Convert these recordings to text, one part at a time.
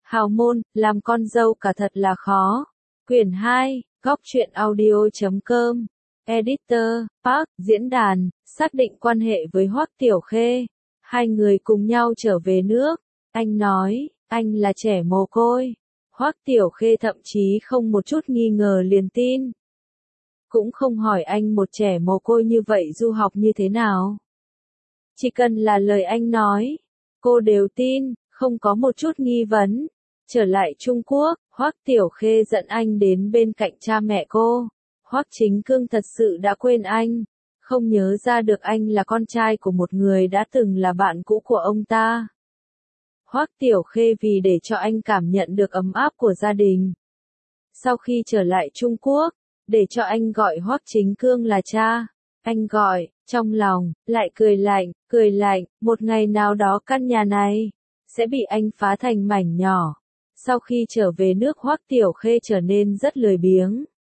Hào môn, làm con dâu cả thật là khó. Quyển 2, góc truyện audio.com. Editor, Park, diễn đàn, xác định quan hệ với Hoắc Tiểu Khê. Hai người cùng nhau trở về nước. Anh nói, anh là trẻ mồ côi. Hoắc Tiểu Khê thậm chí không một chút nghi ngờ liền tin. Cũng không hỏi anh một trẻ mồ côi như vậy du học như thế nào. Chỉ cần là lời anh nói, cô đều tin, không có một chút nghi vấn. Trở lại Trung Quốc, Hoắc Tiểu Khê dẫn anh đến bên cạnh cha mẹ cô. Hoắc Chính Cương thật sự đã quên anh, không nhớ ra được anh là con trai của một người đã từng là bạn cũ của ông ta. Hoắc Tiểu Khê vì để cho anh cảm nhận được ấm áp của gia đình. Sau khi trở lại Trung Quốc, để cho anh gọi Hoắc Chính Cương là cha. Anh gọi, trong lòng, lại cười lạnh, một ngày nào đó căn nhà này, sẽ bị anh phá thành mảnh nhỏ. Sau khi trở về nước Hoắc Tiểu Khê trở nên rất lười biếng.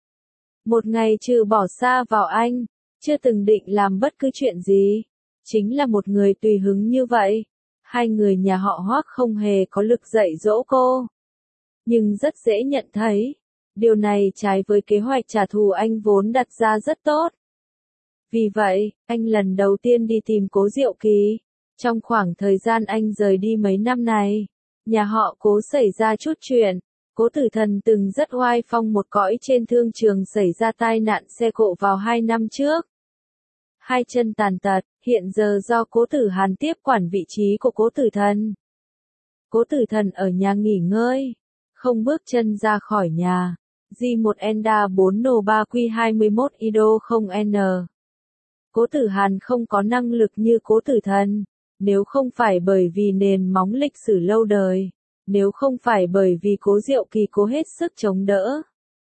Một ngày trừ bỏ xa vào anh, chưa từng định làm bất cứ chuyện gì. Chính là một người tùy hứng như vậy. Hai người nhà họ Hoắc không hề có lực dạy dỗ cô. Nhưng rất dễ nhận thấy, điều này trái với kế hoạch trả thù anh vốn đặt ra rất tốt. Vì vậy, anh lần đầu tiên đi tìm Cố Diệu Kỳ. Trong khoảng thời gian anh rời đi mấy năm này, nhà họ Cố xảy ra chút chuyện. Cố Tử Thần từng rất oai phong một cõi trên thương trường xảy ra tai nạn xe cộ vào 2 năm trước. Hai chân tàn tật, hiện giờ do Cố Tử Hàn tiếp quản vị trí của Cố Tử Thần. Cố Tử Thần ở nhà nghỉ ngơi, không bước chân ra khỏi nhà. J1 Enda 4 No 3 Q21 Ido 0N. Cố Tử Hàn không có năng lực như Cố Tử Thần, nếu không phải bởi vì nền móng lịch sử lâu đời, nếu không phải bởi vì Cố Diệu Kỳ cố hết sức chống đỡ.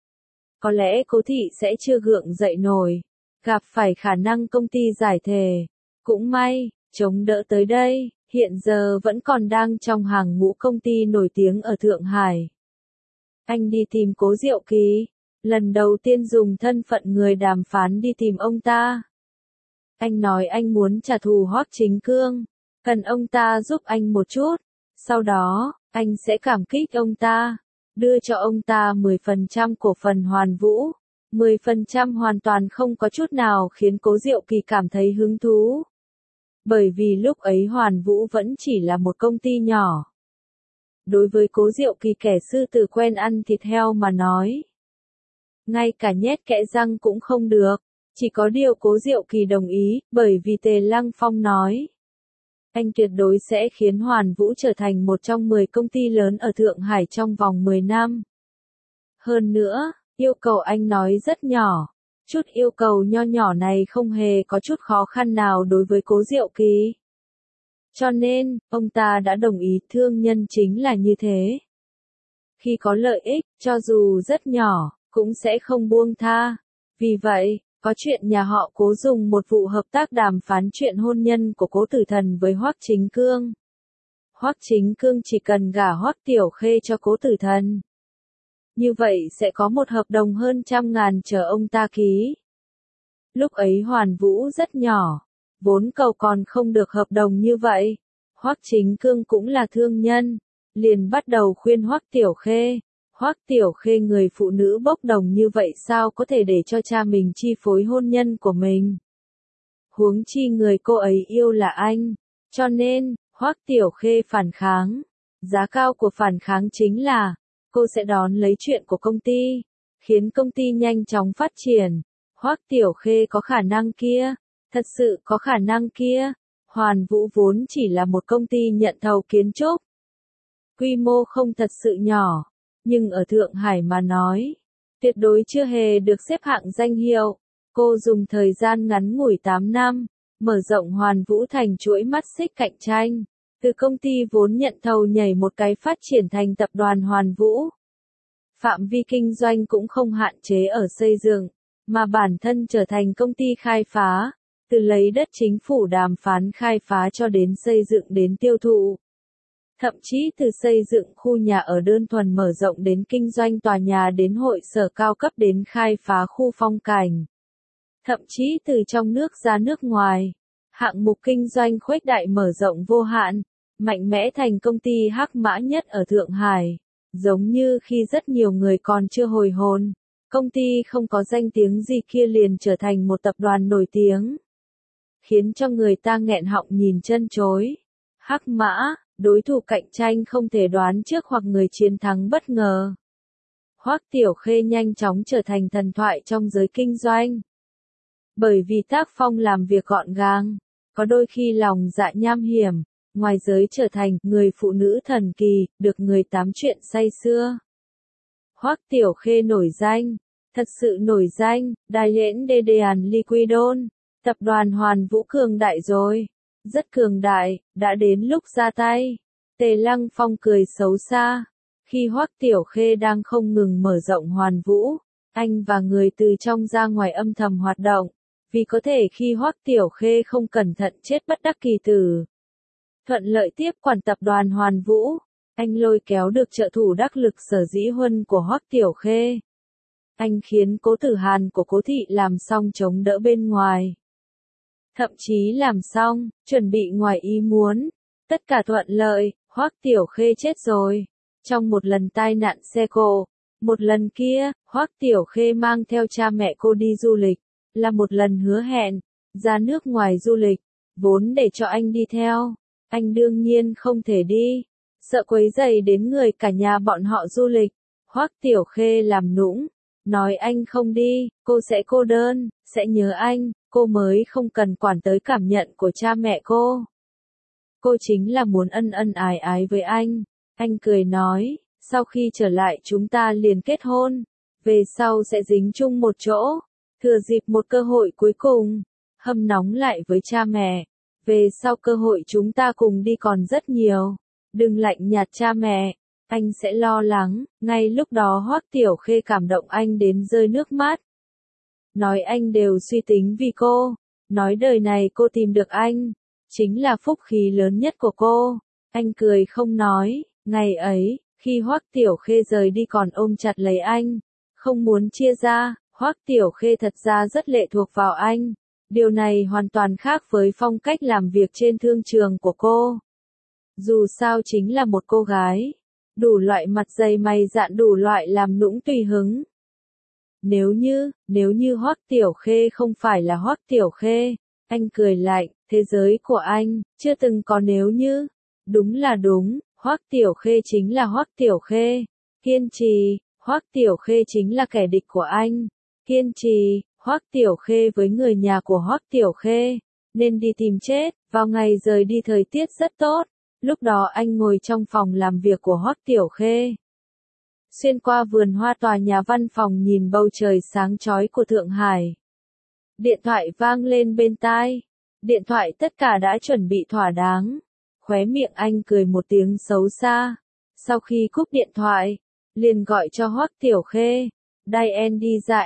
Có lẽ Cố Thị sẽ chưa gượng dậy nổi, gặp phải khả năng công ty giải thể. Cũng may, chống đỡ tới đây, hiện giờ vẫn còn đang trong hàng ngũ công ty nổi tiếng ở Thượng Hải. Anh đi tìm Cố Diệu Kỳ, lần đầu tiên dùng thân phận người đàm phán đi tìm ông ta. Anh nói anh muốn trả thù Hoắc Chính Cương, cần ông ta giúp anh một chút, sau đó, anh sẽ cảm kích ông ta, đưa cho ông ta 10% cổ phần Hoàn Vũ. 10% hoàn toàn không có chút nào khiến Cố Diệu Kỳ cảm thấy hứng thú. Bởi vì lúc ấy Hoàn Vũ vẫn chỉ là một công ty nhỏ. Đối với Cố Diệu Kỳ kẻ sư tử quen ăn thịt heo mà nói, ngay cả nhét kẽ răng cũng không được. Chỉ có điều Cố Diệu Kỳ đồng ý, bởi vì Tề Lăng Phong nói, anh tuyệt đối sẽ khiến Hoàn Vũ trở thành một trong 10 công ty lớn ở Thượng Hải trong vòng 10 năm. Hơn nữa, yêu cầu anh nói rất nhỏ. Chút yêu cầu nho nhỏ này không hề có chút khó khăn nào đối với Cố Diệu Kỳ. Cho nên, ông ta đã đồng ý, thương nhân chính là như thế. Khi có lợi ích, cho dù rất nhỏ, cũng sẽ không buông tha. Vì vậy, có chuyện nhà họ Cố dùng một vụ hợp tác đàm phán chuyện hôn nhân của Cố Tử Thần với Hoắc Chính Cương. Hoắc Chính Cương chỉ cần gả Hoắc Tiểu Khê cho Cố Tử Thần. Như vậy sẽ có một hợp đồng hơn 100.000 chờ ông ta ký. Lúc ấy Hoàn Vũ rất nhỏ, vốn cầu còn không được hợp đồng như vậy. Hoắc Chính Cương cũng là thương nhân, liền bắt đầu khuyên Hoắc Tiểu Khê. Hoắc Tiểu Khê người phụ nữ bốc đồng như vậy sao có thể để cho cha mình chi phối hôn nhân của mình. Huống chi người cô ấy yêu là anh. Cho nên, Hoắc Tiểu Khê phản kháng. Giá cao của phản kháng chính là, cô sẽ đón lấy chuyện của công ty, khiến công ty nhanh chóng phát triển. Hoắc Tiểu Khê có khả năng kia, thật sự có khả năng kia. Hoàn Vũ vốn chỉ là một công ty nhận thầu kiến trúc. Quy mô không thật sự nhỏ, nhưng ở Thượng Hải mà nói, tuyệt đối chưa hề được xếp hạng danh hiệu. Cô dùng thời gian ngắn ngủi 8 năm, mở rộng Hoàn Vũ thành chuỗi mắt xích cạnh tranh. Từ công ty vốn nhận thầu nhảy một cái phát triển thành tập đoàn Hoàn Vũ. Phạm vi kinh doanh cũng không hạn chế ở xây dựng, mà bản thân trở thành công ty khai phá, từ lấy đất chính phủ đàm phán khai phá cho đến xây dựng đến tiêu thụ. Thậm chí từ xây dựng khu nhà ở đơn thuần mở rộng đến kinh doanh tòa nhà đến hội sở cao cấp đến khai phá khu phong cảnh. Thậm chí từ trong nước ra nước ngoài, hạng mục kinh doanh khuếch đại mở rộng vô hạn, mạnh mẽ thành công ty hắc mã nhất ở Thượng Hải. Giống như khi rất nhiều người còn chưa hồi hồn, công ty không có danh tiếng gì kia liền trở thành một tập đoàn nổi tiếng, khiến cho người ta nghẹn họng nhìn chân chối. Hắc mã, đối thủ cạnh tranh không thể đoán trước hoặc người chiến thắng bất ngờ. Hoắc Tiểu Khê nhanh chóng trở thành thần thoại trong giới kinh doanh. Bởi vì tác phong làm việc gọn gàng, có đôi khi lòng dạ nham hiểm, ngoài giới trở thành người phụ nữ thần kỳ, được người tám chuyện say sưa. Hoắc Tiểu Khê nổi danh, thật sự nổi danh, Đài Liễn Đê Đèn Liquidon, tập đoàn Hoàn Vũ cường đại rồi, rất cường đại, đã đến lúc ra tay. Tề Lăng Phong cười xấu xa, khi Hoắc Tiểu Khê đang không ngừng mở rộng Hoàn Vũ, anh và người từ trong ra ngoài âm thầm hoạt động, vì có thể khi Hoắc Tiểu Khê không cẩn thận chết bất đắc kỳ tử. Thuận lợi tiếp quản tập đoàn Hoàn Vũ, anh lôi kéo được trợ thủ đắc lực Sở Dĩ Huân của Hoắc Tiểu Khê. Anh khiến Cố Tử Hàn của Cố Thị làm xong chống đỡ bên ngoài. Thậm chí làm xong, chuẩn bị ngoài ý muốn. Tất cả thuận lợi, Hoắc Tiểu Khê chết rồi. Trong một lần tai nạn xe cộ, một lần kia, Hoắc Tiểu Khê mang theo cha mẹ cô đi du lịch, là một lần hứa hẹn, ra nước ngoài du lịch, vốn để cho anh đi theo. Anh đương nhiên không thể đi, sợ quấy rầy đến người cả nhà bọn họ du lịch. Hoắc Tiểu Khê làm nũng, nói anh không đi, cô sẽ cô đơn, sẽ nhớ anh, cô mới không cần quản tới cảm nhận của cha mẹ cô. Cô chính là muốn ân ân ái ái với anh. Anh cười nói, sau khi trở lại chúng ta liền kết hôn, về sau sẽ dính chung một chỗ, thừa dịp một cơ hội cuối cùng, hâm nóng lại với cha mẹ. Về sau cơ hội chúng ta cùng đi còn rất nhiều, đừng lạnh nhạt cha mẹ, anh sẽ lo lắng. Ngay lúc đó Hoắc Tiểu Khê cảm động anh đến rơi nước mắt. Nói anh đều suy tính vì cô, nói đời này cô tìm được anh, chính là phúc khí lớn nhất của cô. Anh cười không nói, ngày ấy, khi Hoắc Tiểu Khê rời đi còn ôm chặt lấy anh, không muốn chia ra. Hoắc Tiểu Khê thật ra rất lệ thuộc vào anh. Điều này hoàn toàn khác với phong cách làm việc trên thương trường của cô. Dù sao chính là một cô gái, đủ loại mặt dày mày dạn, đủ loại làm nũng tùy hứng. Nếu như Hoắc Tiểu Khê không phải là Hoắc Tiểu Khê, anh cười lạnh, thế giới của anh, chưa từng có nếu như. Đúng là đúng, Hoắc Tiểu Khê chính là Hoắc Tiểu Khê. Kiên trì, Hoắc Tiểu Khê chính là kẻ địch của anh. Kiên trì, Hoắc Tiểu Khê với người nhà của Hoắc Tiểu Khê, nên đi tìm chết. Vào ngày rời đi thời tiết rất tốt, lúc đó anh ngồi trong phòng làm việc của Hoắc Tiểu Khê. Xuyên qua vườn hoa tòa nhà văn phòng nhìn bầu trời sáng chói của Thượng Hải. Điện thoại vang lên bên tai. Điện thoại tất cả đã chuẩn bị thỏa đáng. Khóe miệng anh cười một tiếng xấu xa. Sau khi cúp điện thoại, liền gọi cho Hoắc Tiểu Khê. Đài đi ra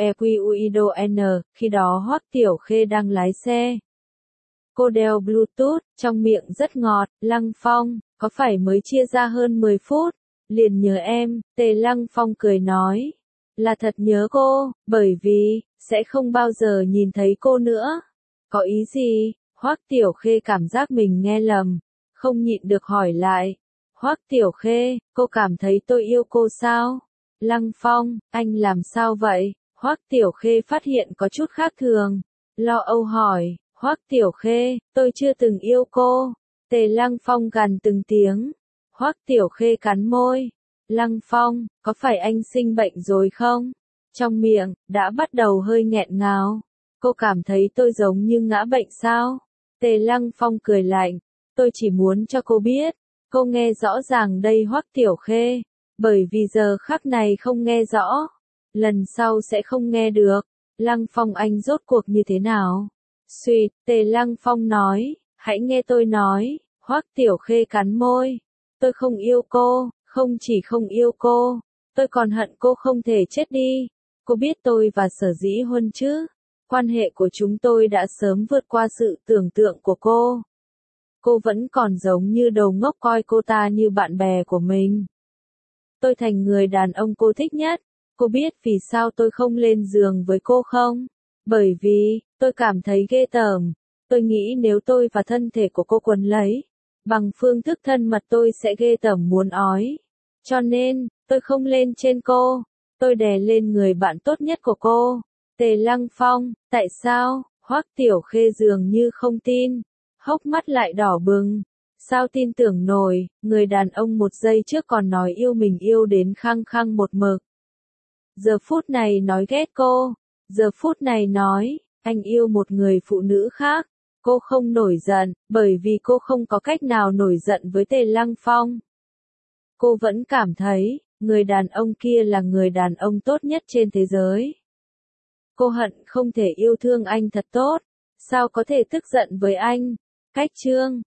NLEQUIDON, khi đó Hoắc Tiểu Khê đang lái xe. Cô đeo Bluetooth, trong miệng rất ngọt, Lăng Phong, có phải mới chia ra hơn 10 phút, liền nhớ em. Tề Lăng Phong cười nói, là thật nhớ cô, bởi vì, sẽ không bao giờ nhìn thấy cô nữa. Có ý gì? Hoắc Tiểu Khê cảm giác mình nghe lầm, không nhịn được hỏi lại. Hoắc Tiểu Khê, cô cảm thấy tôi yêu cô sao? Lăng Phong, anh làm sao vậy? Hoắc Tiểu Khê phát hiện có chút khác thường, lo âu hỏi. Hoắc Tiểu Khê, tôi chưa từng yêu cô. Tề Lăng Phong gằn từng tiếng. Hoắc Tiểu Khê cắn môi. Lăng Phong, có phải anh sinh bệnh rồi không? Trong miệng, đã bắt đầu hơi nghẹn ngào. Cô cảm thấy tôi giống như ngã bệnh sao? Tề Lăng Phong cười lạnh. Tôi chỉ muốn cho cô biết. Cô nghe rõ ràng đây Hoắc Tiểu Khê. Bởi vì giờ khắc này không nghe rõ. Lần sau sẽ không nghe được. Lăng Phong anh rốt cuộc như thế nào? Xuyệt, Tề Lăng Phong nói. Hãy nghe tôi nói. Hoắc Tiểu Khê cắn môi. Tôi không yêu cô, không chỉ không yêu cô. Tôi còn hận cô không thể chết đi. Cô biết tôi và Sở Dĩ Huân chứ? Quan hệ của chúng tôi đã sớm vượt qua sự tưởng tượng của cô. Cô vẫn còn giống như đầu ngốc coi cô ta như bạn bè của mình. Tôi thành người đàn ông cô thích nhất. Cô biết vì sao tôi không lên giường với cô không? Bởi vì, tôi cảm thấy ghê tởm. Tôi nghĩ nếu tôi và thân thể của cô quấn lấy, Bằng phương thức thân mật tôi sẽ ghê tởm muốn ói. Cho nên, tôi không lên trên cô. Tôi đè lên người bạn tốt nhất của cô. Tề Lăng Phong, tại sao? Hoắc Tiểu Khê dường như không tin. Hốc mắt lại đỏ bừng. Sao tin tưởng nổi, người đàn ông một giây trước còn nói yêu mình yêu đến khăng khăng một mực. Giờ phút này nói ghét cô. Giờ phút này nói, anh yêu một người phụ nữ khác. Cô không nổi giận, bởi vì cô không có cách nào nổi giận với Tề Lăng Phong. Cô vẫn cảm thấy, người đàn ông kia là người đàn ông tốt nhất trên thế giới. Cô hận không thể yêu thương anh thật tốt. Sao có thể tức giận với anh? Cách chương